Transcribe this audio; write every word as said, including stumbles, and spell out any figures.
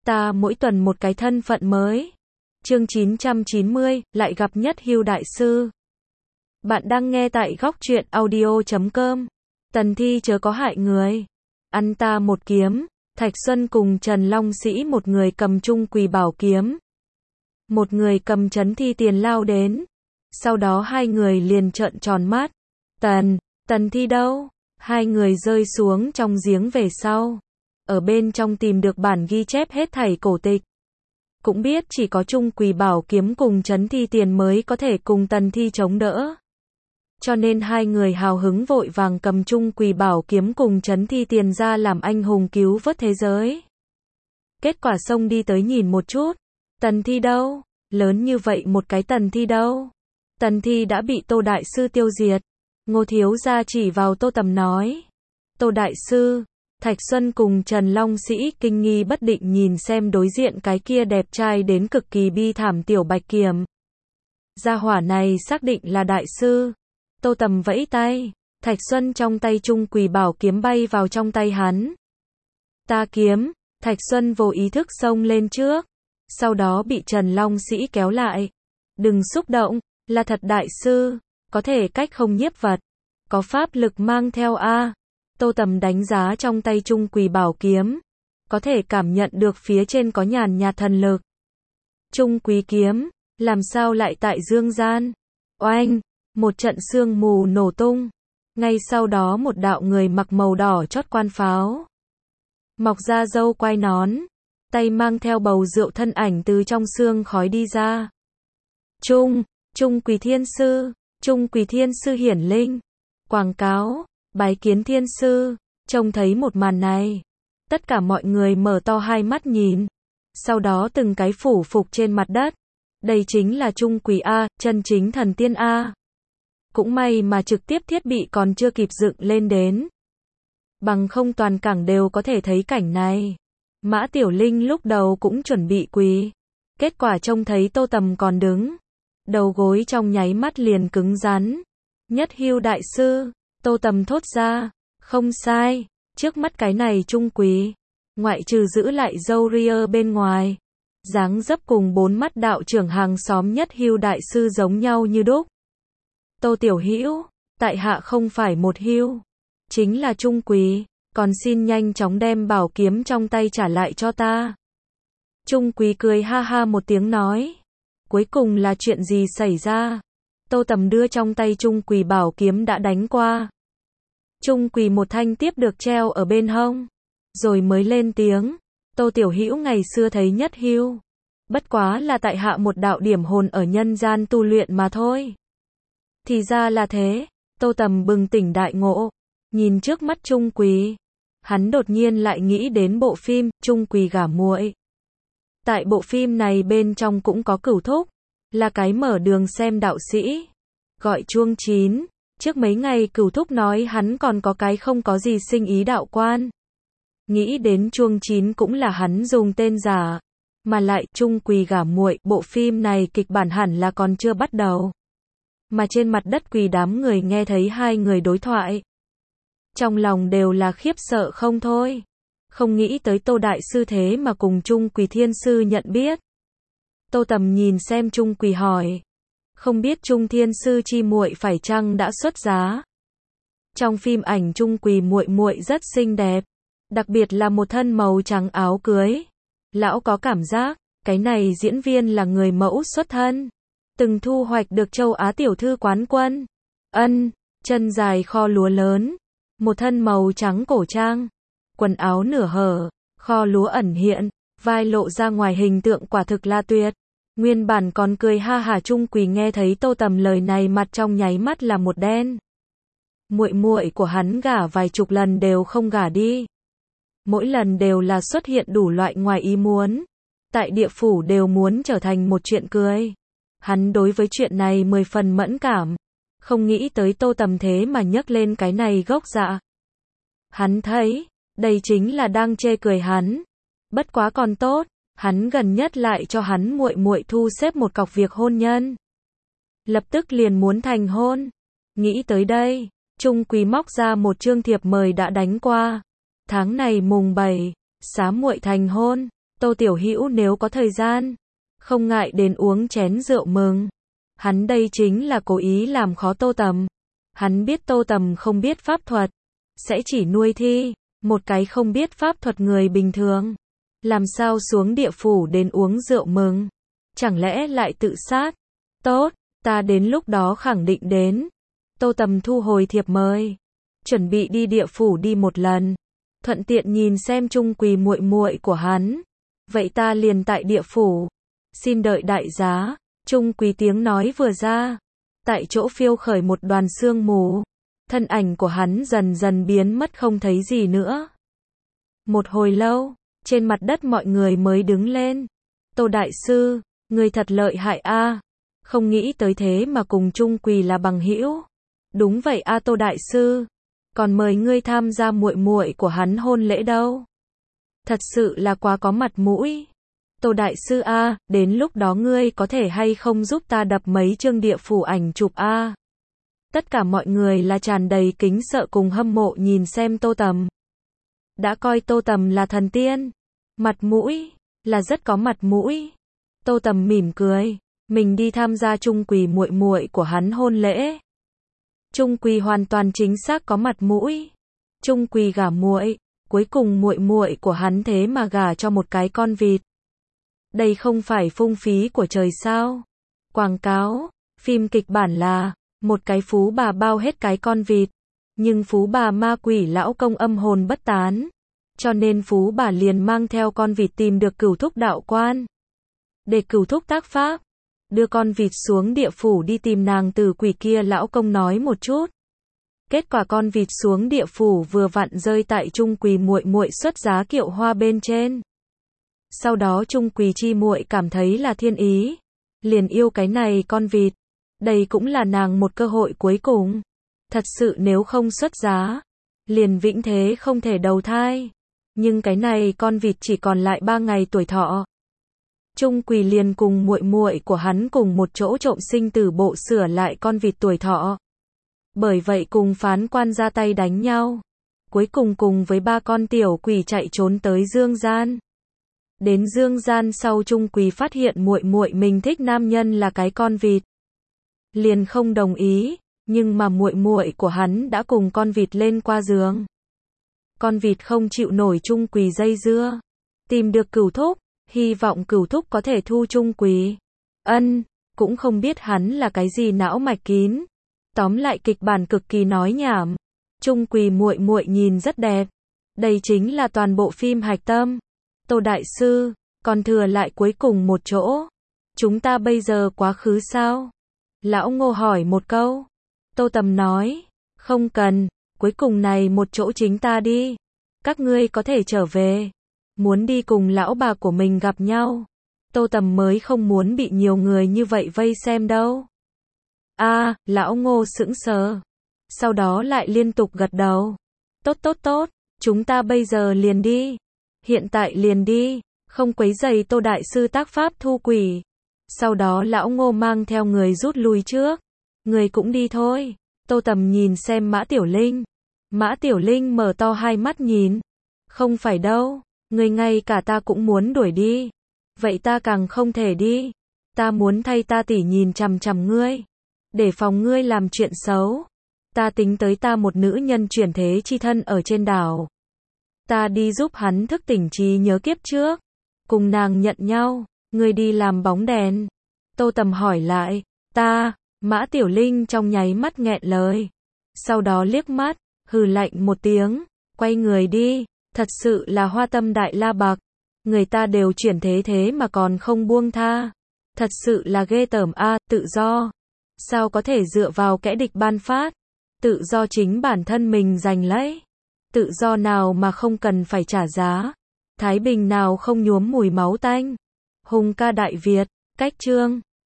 Ta mỗi tuần một cái thân phận mới. Chương chín trăm chín mươi, lại gặp Nhất Hưu đại sư. Bạn đang nghe tại góc truyện audio chấm com. Tần Thi chớ có hại người. Ăn ta một kiếm. Thạch Xuân cùng Trần Long Sĩ, một người cầm Trung Quỳ bảo kiếm, một người cầm Trấn Thi Tiền lao đến. Sau đó hai người liền trợn tròn mắt. Tần, Tần Thi đâu? Hai người rơi xuống trong giếng về sau. Ở bên trong tìm được bản ghi chép hết thảy cổ tịch. Cũng biết chỉ có Trung Quỳ bảo kiếm cùng Trấn Thi Tiền mới có thể cùng Tần Thi chống đỡ. Cho nên hai người hào hứng vội vàng cầm Trung Quỳ bảo kiếm cùng Trấn Thi Tiền ra làm anh hùng cứu vớt thế giới. Kết quả xông đi tới nhìn một chút. Tần Thi đâu? Lớn như vậy một cái Tần Thi đâu? Tần Thi đã bị Tô Đại Sư tiêu diệt. Ngô thiếu gia chỉ vào Tô Tầm nói. Tô Đại Sư. Thạch Xuân cùng Trần Long Sĩ kinh nghi bất định nhìn xem đối diện cái kia đẹp trai đến cực kỳ bi thảm tiểu bạch kiểm. Gia hỏa này xác định là đại sư. Tô Tầm vẫy tay. Thạch Xuân trong tay Trung Quỳ bảo kiếm bay vào trong tay hắn. Ta kiếm. Thạch Xuân vô ý thức xông lên trước. Sau đó bị Trần Long Sĩ kéo lại. Đừng xúc động, là thật đại sư. Có thể cách không nhiếp vật. Có pháp lực mang theo a. Tô Tầm đánh giá trong tay Trung Quỳ bảo kiếm. Có thể cảm nhận được phía trên có nhàn nhạt thần lực. Trung Quỳ kiếm, làm sao lại tại dương gian? Oanh, một trận sương mù nổ tung. Ngay sau đó một đạo người mặc màu đỏ chót quan pháo. Mọc ra râu quai nón. Tay mang theo bầu rượu thân ảnh từ trong sương khói đi ra. Trung, Trung Quỳ Thiên Sư, Trung Quỳ Thiên Sư hiển linh. Quảng cáo, bái kiến Thiên Sư. Trông thấy một màn này. Tất cả mọi người mở to hai mắt nhìn. Sau đó từng cái phủ phục trên mặt đất. Đây chính là Trung Quỳ A, chân chính thần tiên A. Cũng may mà trực tiếp thiết bị còn chưa kịp dựng lên đến. Bằng không toàn cảng đều có thể thấy cảnh này. Mã Tiểu Linh lúc đầu cũng chuẩn bị quỳ. Kết quả trông thấy Tô Tầm còn đứng. Đầu gối trong nháy mắt liền cứng rắn. Nhất Hưu đại sư. Tô Tầm thốt ra. Không sai. Trước mắt cái này Trung Quỳ. Ngoại trừ giữ lại râu ria bên ngoài. Dáng dấp cùng bốn mắt đạo trưởng hàng xóm Nhất Hưu đại sư giống nhau như đúc. Tô Tiểu Hữu, tại hạ không phải một hưu. Chính là Trung Quỳ. Còn xin nhanh chóng đem bảo kiếm trong tay trả lại cho ta. Trung Quỳ cười ha ha một tiếng nói. Cuối cùng là chuyện gì xảy ra? Tô Tầm đưa trong tay Trung Quỳ bảo kiếm đã đánh qua. Trung Quỳ một thanh tiếp được treo ở bên hông. Rồi mới lên tiếng. Tô Tiểu Hữu ngày xưa thấy Nhất Hưu. Bất quá là tại hạ một đạo điểm hồn ở nhân gian tu luyện mà thôi. Thì ra là thế. Tô Tầm bừng tỉnh đại ngộ. Nhìn trước mắt Trung Quỳ. Hắn đột nhiên lại nghĩ đến bộ phim Trung Quỳ gả muội. Tại bộ phim này bên trong cũng có Cửu Thúc, là cái mở đường xem đạo sĩ, gọi Chuông Chín. Trước mấy ngày Cửu Thúc nói hắn còn có cái không có gì sinh ý đạo quan. Nghĩ đến Chuông Chín cũng là hắn dùng tên giả, mà lại Trung Quỳ gả muội, bộ phim này kịch bản hẳn là còn chưa bắt đầu. Mà trên mặt đất quỳ đám người nghe thấy hai người đối thoại. Trong lòng đều là khiếp sợ không thôi. Không nghĩ tới Tô Đại Sư thế mà cùng Trung Quỳ Thiên Sư nhận biết. Tô Tầm nhìn xem Trung Quỳ hỏi. Không biết Trung Thiên Sư chi muội phải chăng đã xuất giá? Trong phim ảnh Trung Quỳ muội muội rất xinh đẹp. Đặc biệt là một thân màu trắng áo cưới. Lão có cảm giác, cái này diễn viên là người mẫu xuất thân. Từng thu hoạch được châu Á tiểu thư quán quân. Ân, chân dài kho lúa lớn. Một thân màu trắng cổ trang, quần áo nửa hở, kho lúa ẩn hiện, vai lộ ra ngoài hình tượng quả thực là tuyệt. Nguyên bản còn cười ha hả Trung Quỳ nghe thấy Tô Tầm lời này mặt trong nháy mắt là một đen. Muội muội của hắn gả vài chục lần đều không gả đi. Mỗi lần đều là xuất hiện đủ loại ngoài ý muốn. Tại địa phủ đều muốn trở thành một chuyện cười. Hắn đối với chuyện này mười phần mẫn cảm. Không nghĩ tới Tô Tầm thế mà nhấc lên cái này gốc dạ. Hắn thấy, đây chính là đang chê cười hắn. Bất quá còn tốt, hắn gần nhất lại cho hắn muội muội thu xếp một cọc việc hôn nhân. Lập tức liền muốn thành hôn. Nghĩ tới đây, Trung Quỳ móc ra một chương thiệp mời đã đánh qua. Tháng này mùng bảy, xá muội thành hôn. Tô Tiểu Hữu nếu có thời gian, không ngại đến uống chén rượu mừng. Hắn đây chính là cố ý làm khó Tô Tầm. Hắn biết Tô Tầm không biết pháp thuật, sẽ chỉ nuôi thi, một cái không biết pháp thuật người bình thường. Làm sao xuống địa phủ đến uống rượu mừng? Chẳng lẽ lại tự sát? Tốt, ta đến lúc đó khẳng định đến. Tô Tầm thu hồi thiệp mời, chuẩn bị đi địa phủ đi một lần, thuận tiện nhìn xem Trung Quỳ muội muội của hắn. Vậy ta liền tại địa phủ, xin đợi đại giá. Trung Quỳ tiếng nói vừa ra, tại chỗ phiêu khởi một đoàn sương mù, thân ảnh của hắn dần dần biến mất không thấy gì nữa. Một hồi lâu, trên mặt đất mọi người mới đứng lên. Tô đại sư, người thật lợi hại a, không nghĩ tới thế mà cùng Trung Quỳ là bằng hữu. Đúng vậy a Tô đại sư, còn mời ngươi tham gia muội muội của hắn hôn lễ đâu. Thật sự là quá có mặt mũi. Tô đại sư a, đến lúc đó ngươi có thể hay không giúp ta đập mấy chương địa phủ ảnh chụp a? Tất cả mọi người là tràn đầy kính sợ cùng hâm mộ nhìn xem Tô Tầm. Đã coi Tô Tầm là thần tiên, mặt mũi là rất có mặt mũi. Tô Tầm mỉm cười, mình đi tham gia Trung Quỳ muội muội của hắn hôn lễ. Trung Quỳ hoàn toàn chính xác có mặt mũi. Trung Quỳ gả muội, cuối cùng muội muội của hắn thế mà gả cho một cái con vịt. Đây không phải phung phí của trời sao? Quảng cáo, phim kịch bản là một cái phú bà bao hết cái con vịt, nhưng phú bà ma quỷ lão công âm hồn bất tán, cho nên phú bà liền mang theo con vịt tìm được Cửu Thúc đạo quan. Để Cửu Thúc tác pháp, đưa con vịt xuống địa phủ đi tìm nàng tử quỷ kia lão công nói một chút. Kết quả con vịt xuống địa phủ vừa vặn rơi tại Trung Quỳ muội muội xuất giá kiệu hoa bên trên. Sau đó Trung Quỳ chi muội cảm thấy là thiên ý, liền yêu cái này con vịt. Đây cũng là nàng một cơ hội cuối cùng. Thật sự nếu không xuất giá, liền vĩnh thế không thể đầu thai. Nhưng cái này con vịt chỉ còn lại ba ngày tuổi thọ. Trung Quỳ liền cùng muội muội của hắn cùng một chỗ trộm sinh tử bộ sửa lại con vịt tuổi thọ. Bởi vậy cùng phán quan ra tay đánh nhau. Cuối cùng cùng với ba con tiểu quỷ chạy trốn tới dương gian. Đến dương gian sau Trung Quỳ phát hiện muội muội mình thích nam nhân là cái con vịt. Liền không đồng ý, nhưng mà muội muội của hắn đã cùng con vịt lên qua giường. Con vịt không chịu nổi Trung Quỳ dây dưa, tìm được Cửu Thúc, hy vọng Cửu Thúc có thể thu Trung Quỳ. Ân, cũng không biết hắn là cái gì não mạch kín. Tóm lại kịch bản cực kỳ nói nhảm. Trung Quỳ muội muội nhìn rất đẹp. Đây chính là toàn bộ phim hạch tâm. Tô đại sư, còn thừa lại cuối cùng một chỗ. Chúng ta bây giờ quá khứ sao? Lão Ngô hỏi một câu. Tô Tầm nói, không cần, cuối cùng này một chỗ chính ta đi. Các ngươi có thể trở về. Muốn đi cùng lão bà của mình gặp nhau. Tô Tầm mới không muốn bị nhiều người như vậy vây xem đâu. A, à, lão Ngô sững sờ. Sau đó lại liên tục gật đầu. Tốt tốt tốt, chúng ta bây giờ liền đi. Hiện tại liền đi, không quấy rầy Tô đại sư tác pháp thu quỷ. Sau đó lão Ngô mang theo người rút lui trước. Người cũng đi thôi. Tô Tầm nhìn xem Mã Tiểu Linh. Mã Tiểu Linh mở to hai mắt nhìn. Không phải đâu, người ngay cả ta cũng muốn đuổi đi. Vậy ta càng không thể đi. Ta muốn thay ta tỷ nhìn chằm chằm ngươi. Để phòng ngươi làm chuyện xấu. Ta tính tới ta một nữ nhân chuyển thế chi thân ở trên đảo. Ta đi giúp hắn thức tỉnh trí nhớ kiếp trước. Cùng nàng nhận nhau. Ngươi đi làm bóng đèn. Tô Tầm hỏi lại. Ta, Mã Tiểu Linh trong nháy mắt nghẹn lời. Sau đó liếc mắt, hừ lạnh một tiếng, quay người đi. Thật sự là hoa tâm đại la bạc. Người ta đều chuyển thế thế mà còn không buông tha. Thật sự là ghê tởm a, tự do. Sao có thể dựa vào kẻ địch ban phát? Tự do chính bản thân mình giành lấy. Tự do nào mà không cần phải trả giá? Thái bình nào không nhuốm mùi máu tanh? Hùng ca Đại Việt, cách chương